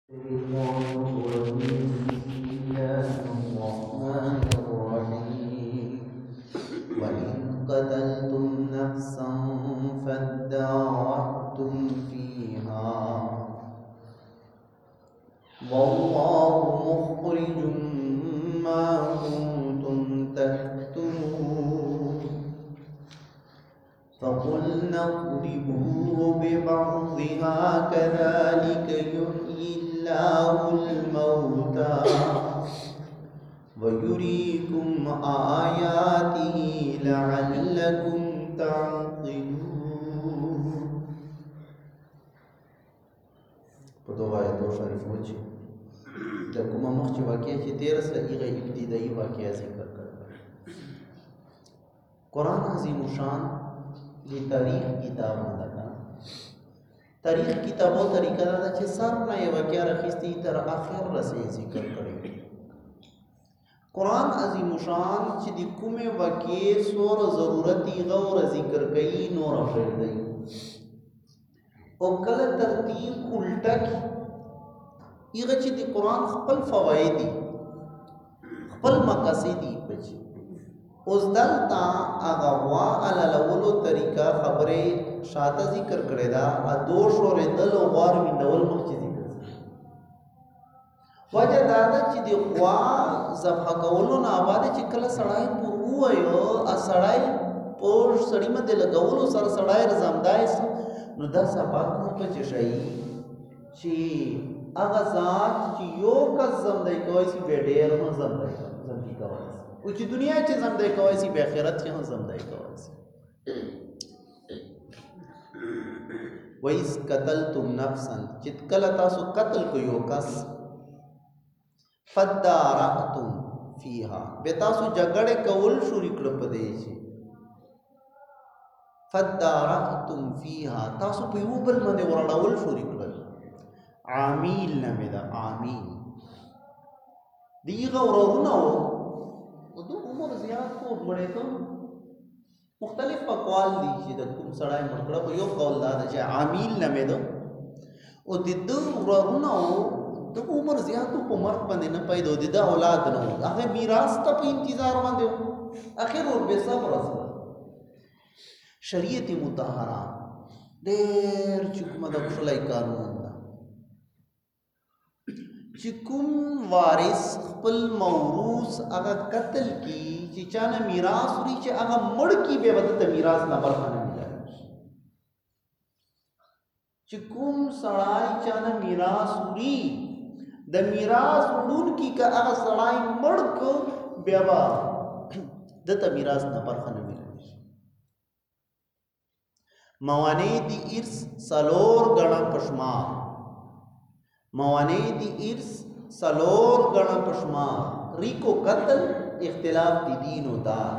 الشيطان الرجيم. بسم الله الرحمن الرحيم. وإن قتلتم نفسا فادارأتم فيها والله مخرج ما كنتم تكتمون فقلنا اضربوه ببعضها كذلك يحيي الله الموتى ويريكم آياته لعلكم تعقلون. په دوه آیاتو شریفو چې د کومه مخکې واقعه چې 13 سره هغه ابتدایي واقعه ذکر کړه. قرآن عظیم شان د تاریخ کتاب نه ده. تاریخ کتابو طریقه دا چې سر نه یو واقعه راخیستې تر اخر رسې ذکر کړي. قرآن عظیم شان چې د کومه واقعې سور ضرورتي غور ذکر کوي نور افر دی او کله ترتیب الټا کی هغه چې د قرآن خپل فواید دي خپل مقاصد دي پچې اوس دلته هغه وا عللولو طریقه خبره شاته ذکر کړی دا دوش او ردل او غار مندول مخکې ذکر وجه دا ده چې د غوا ذبح کولو نه آباد چې کله سړی پر وایو ا سړی پور سړی مده لګولو سره سړی رزمدای نو دا سبق نه پچې شي چې هغه ذات چې یو کس زمدای کوي چې به ډېر هم زمدای کوي او چې دنیا چې زمدای کوي چې به آخرت کې هم زمدای کوي. وَإِذْ قَتَلْتُمْ نَفْسًا چې کله تاسو قتل کو یو کس فَدَّارَأْتُمْ فِيهَا به تاسو جګړه کول شروع کړ پدې شي فَدَّارَأْتُمْ فِيهَا تاسو په یو بل باندې ورړول شروع کړل. عامل نه دا عامل دیغه ورونه او د عمر زیات کو غړې ته مختلف اقوال دي چې د کوم سړی مړکړه په یو قول دا چې عامل نه مې ده او د دې ورونه د عمر زیاتو په مرګ باندې نه پیدا د اولاد نه هغه میراث ته په انتظار باندې اخر ور به صبر سره شریعت مطهره ډېر چې کومه د خلای قانون چې کوم وارث خپل موروث هغه قتل کی چې چانه میراث لري چې هغه مړ کی به ودته میراث نه برخه نه ملایي. چې کوم سړی چانه میراث لري د میراث وړون کی که هغه سړی مړ کو بیا به دته میراث نه برخه نه ملایي. موانع دی ارث سلور غړ پشمار موانع دی ارث سلور گنا پشمار ریکو قتل اختلاف دی دین و دار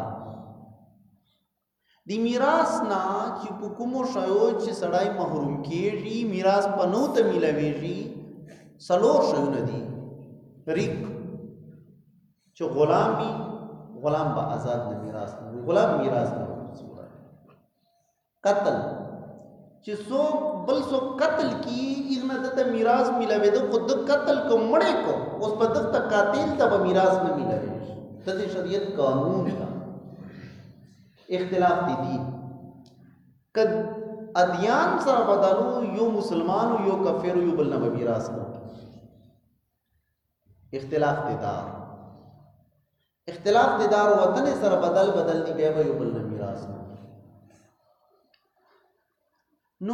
دی میراث نا چې په کومو شایو چې سړی محروم کیږي میراث پنو ته ملويږي سلور شایونه دي. ریک چې غلام وي غلام به آزاد نه میراث نه غلام میراث نه قتل چې څوک بل څوک قتل کی اذن ته میراث ملوي د خود قتل کو مړې کو اوس په دغه قاتل ته به میراث نه ملوي. د شریعت قانون دا اختلاف دي کد ادیان سره بدلو یو مسلمان یو کافر یو بل نه میراث نه اختلاف دار وطن سره بدل دي بیا یو بل نه میراث نه نو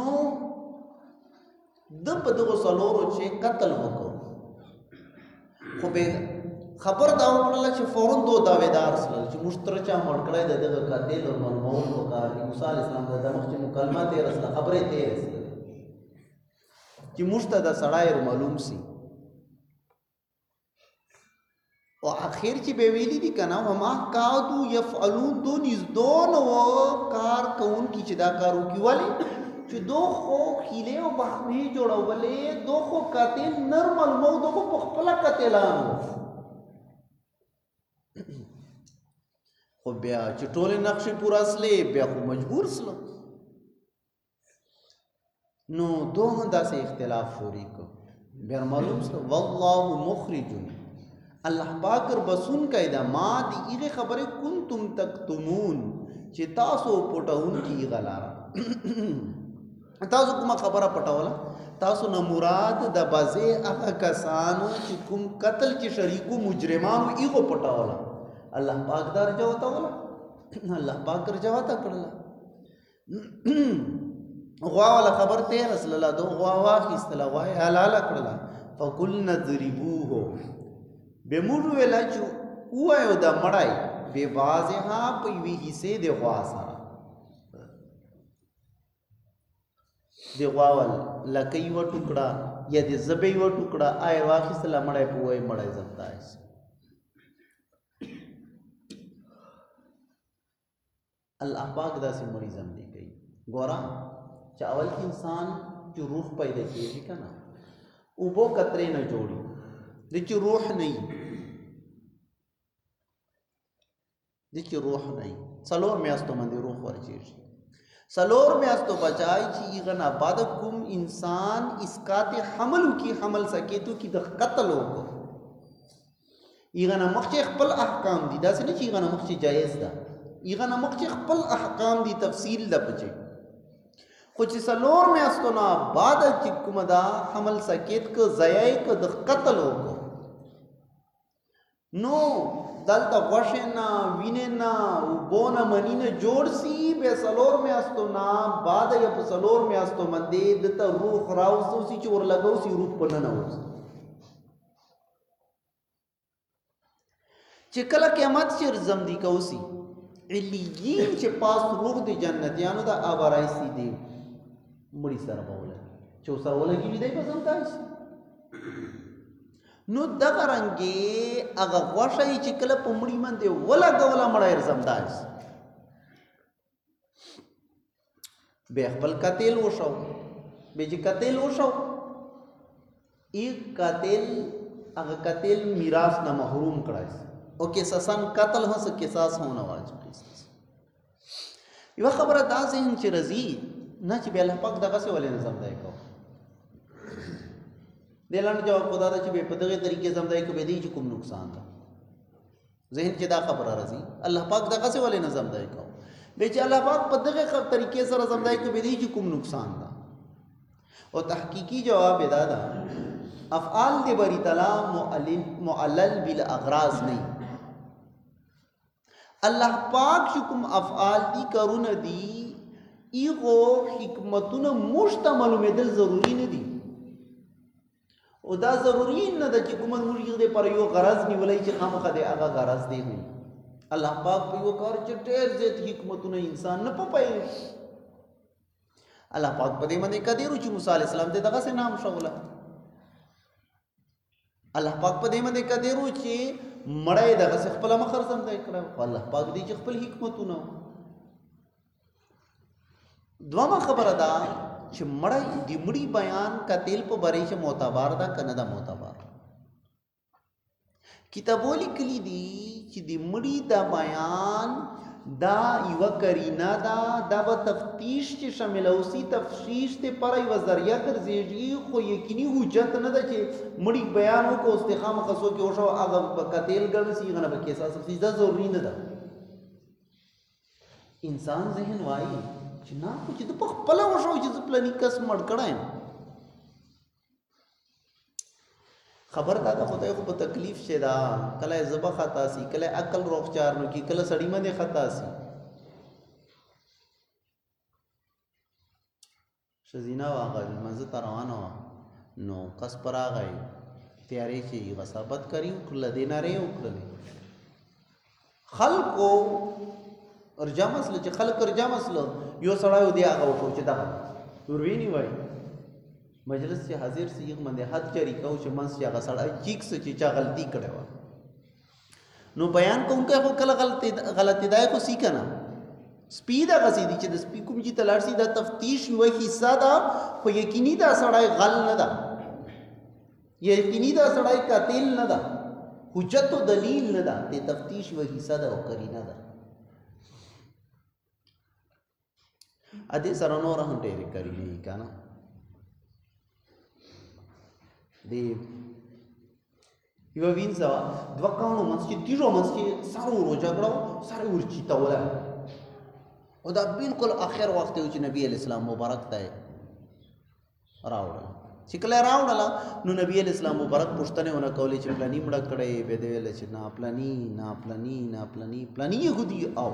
د په دغه سلورو چې قتل وکړو خو به خبر دا وکړل چې فورن دو داویدار سره چې مشترچا مړ کړی د دغه قاتل او مرمون وکړ د موسی علی السلام د مخکې مکالمات یې رسله خبرې ته رسله چې مشته د سړای معلوم سي او اخر چې به ویلي دي کنه وما قادو يفعلون دون از دون و کار کون کی چې دا کارو کی والی چې دو خو خیله او بحمی جوړولې دو خو قاتل نرمل مو دو خو خپل قاتلانو خو بیا چې ټول نقشې پورا سلې بیا خو مجبور سلو نو دوه داسې اختلاف شوري کو بیا معلوم سره والله مخرج الله پاک ربسون کایدا ما دی ایغه خبره کنتم تکتمون چې تاسو پټون کی غلارا تاسو کومه خبره پټوله تاسو نه مراد د بازه هغه کسانو چې کوم قتل کې شریکو مجرمانو ایغه پټوله الله پاک دار جواب ولا الله پاک جواب کړل غوا ولا خبر ته رسول الله دو غوا واخیستله غوا حلال کړل فقلنا ضربوه بمورو ویلا چې وایو د مړای به بازها په وی حصے د غوا سره د غوا ول لکې و ټوکړه یا د زبې و ټوکړه آی واخیستله مړای په وای مړای زمتا الله پاک داسې مریض هم دی کوي ګورا چې اول انسان چې روح پیدا کیږي کنه او بو کترې نه جوړي د چې روح نه د چې روح نه څلور میاشتو باندې روح ورچېږي څلور میاشتو بچای چې غنا بعد کوم انسان اسقاط حمل کی حمل سکے تو کی د قتل وکړو غنا مخ خپل احکام دي داسې نه چې غنا مخ جایز ده غنا مخ خپل احکام دي تفصیل د پچې خو چې څلور میاشتو نه بعد چې کوم دا حمل سکیت کو ضایع کو د قتل وکړو نو دلته غوښه نه وینه نه او بونه منی نه جوړ سی به څلور میاشتو نه بعد یا په څلور میاشتو باندې د ته روح راوځو سی چې ور لګاو سی روح په نه وځي چې کله قیامت چې زم دی کوسی علیین چې پاس روح د جنتیانو د ابرایسی دی مړی سره بوله چې سره ولګي دی په سم تاسو نو دغه رنګي هغه غوښه چې کله په مړی باندې ولګوله مړی زمداس به خپل قتل وشو به چې قتل وشو یک قتل هغه قتل میراث نه محروم کړای او قصاصن قتل هڅ قصاص هونه واجب یو خبره دا ذهن چې رضی نه چې به الله پاک دغه څه ولې نظم دی کو دلانه جواب خدا دا چې په دغه طریقې زم دی کو به دی چې کوم نقصان ده ذهن کې دا خبره راځي الله پاک دغه څه ولې نظم دی کو به چې الله پاک په دغه طریقې سره زم دی کو به دی چې کوم نقصان ده او تحقیقی جواب ادا ده افعال دی بری تعالی معلل بالاغراض نه الله پاک شکم افعال دی کرون دی ایغو حکمتونه مشتمل مدل ضروری نه دي او دا ضروری نه ده چې کوم مرغ دې پر یو غرض نیولای چې خامخا دې هغه غرض دی وي الله پاک په یو کار چې ډېر زیات حکمتونه انسان نه پپای الله پاک په دې باندې کډیرو چې موسی علی السلام ته دغه نام شوله الله پاک په دې باندې کډیرو چې مړای دغه خپل مخر زم دی کړو الله پاک دې چې خپل حکمتونه دوما خبره ده چې مړی د مړی بیان قتل په بری چې معتبر ده کنه ده معتبر کتابو لیکلی دي چې د مړی دا بیان دا یو کرینه دا به تفتیش چې شامل اوسي تفتیش ته پر یو ذریعہ ګرځي خو یقیني حجت نه ده چې مړی بیان وکړو استخامه خصو کې وشو هغه قتل ګرځي غنه به کیسه سیده ضروري نه ده انسان ذهن وایي چې نه خو چې د په خپله وشو چې زه پلاني کس مړ کړی یم خبر دا ده خدای خو په تکلیف شي دا کله زبه خطا سي کله عقل روغچار نو کی کله سړی باندې خطا سي شزینا واغل منځ ته روانه نو کس پر راغی تیارې چې غصابت کړي کړل دیناره وکړل خلکو ارجا مسله چې خلک ارجا مسله یو سړی دی هغه وکړو چې دا ورویني وای مجلس چې حاضر سی یو باندې حد جاری کو چې منس چې هغه سړی چیک څه چې چا غلطي کړې و نو بیان کوم کې خو کله غلطي دای خو سی کنه سپیدا غسیدي چې د سپی کوم چې تلار سي دا تفتیش وای حصہ دا خو یقیني دا سړی غل نه ده یقیني دا سړی قاتل نه ده حجت او دلیل نه ده د تفتیش وای حصہ دا او کرینه ده ا دې سره نور هم ډېر کړی کنه دی یوه وینځه وه دوه کاڼو منځ کې تیږو منځ کې سره ورو جګړه وه سره یې ورچیتوله او دا بالکل آخر وخت و چې نبی علیہ السلام مبارک ته راوړله چې کله یې راوړله نو نبی علیہ السلام مبارک پوښتنې ونه کولې چې پلاني مړه کړی بیا دې ویله چې نه پلاني نه پلاني نه پلاني پلاني یهودي او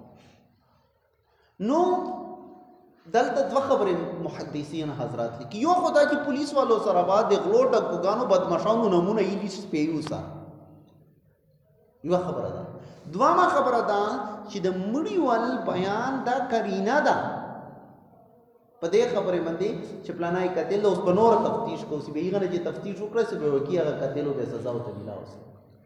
نو دلته دوه خبرې محدثین حضرات لیکي یو خو دا چې پولیس والو سره به د غلو ډکوګانو بدماشانو نمونه ایلي سپیو سره یوه خبره ده دویمه خبره ده چې د مړي ول بیان دا کرینه ده په دې خبرې باندې چې پلانای قتل اوس په نور تفتیش کوو چې به هغه نه چې تفتیش وکړه چې به وکي هغه قتل به سزا او تبیلا اوس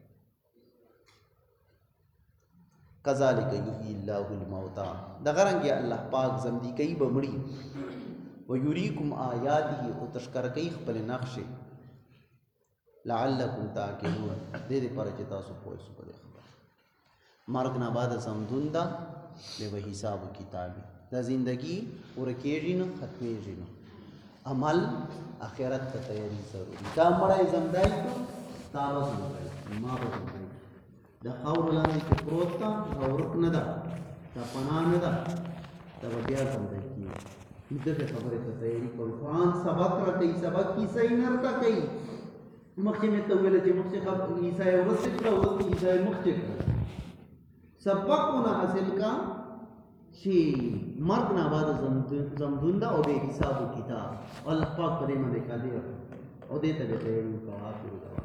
کذالک یحیی الله الموتى دغه رنګ الله پاک زمدی کوي به مړي ویریکم آیاته او تشکر کوي خپل نقشه لعلکم تعقلون دې لپاره چې تاسو پوه شئ په خبره مرګ نه بعد زمدون ده به حساب کتاب دا زندگی ورکیږي نه ختمېږي نه عمل آخرت ته تیاری ضروري دا مړی زمدای تا به زمدای ما به زمدای دا خاور لاندې چې پروت ده دا ورک نه ده دا پناه نه ده دا به بیا زمدای کېږي دغه خبرې ته تیاری کول قرآن سبق راکوي سبق کیسه یې نه راته کوي مخکې مې ته وویله چې مخکې عیسی یې وروسته کړه وروسته عیسی یې مخکې کړه سبق ونه حاصل کا چې مرګ نه بعد زمدون ده او به حساب و کتاب الله پاک په دې باندې قادر او دې ته به تیاری وکړو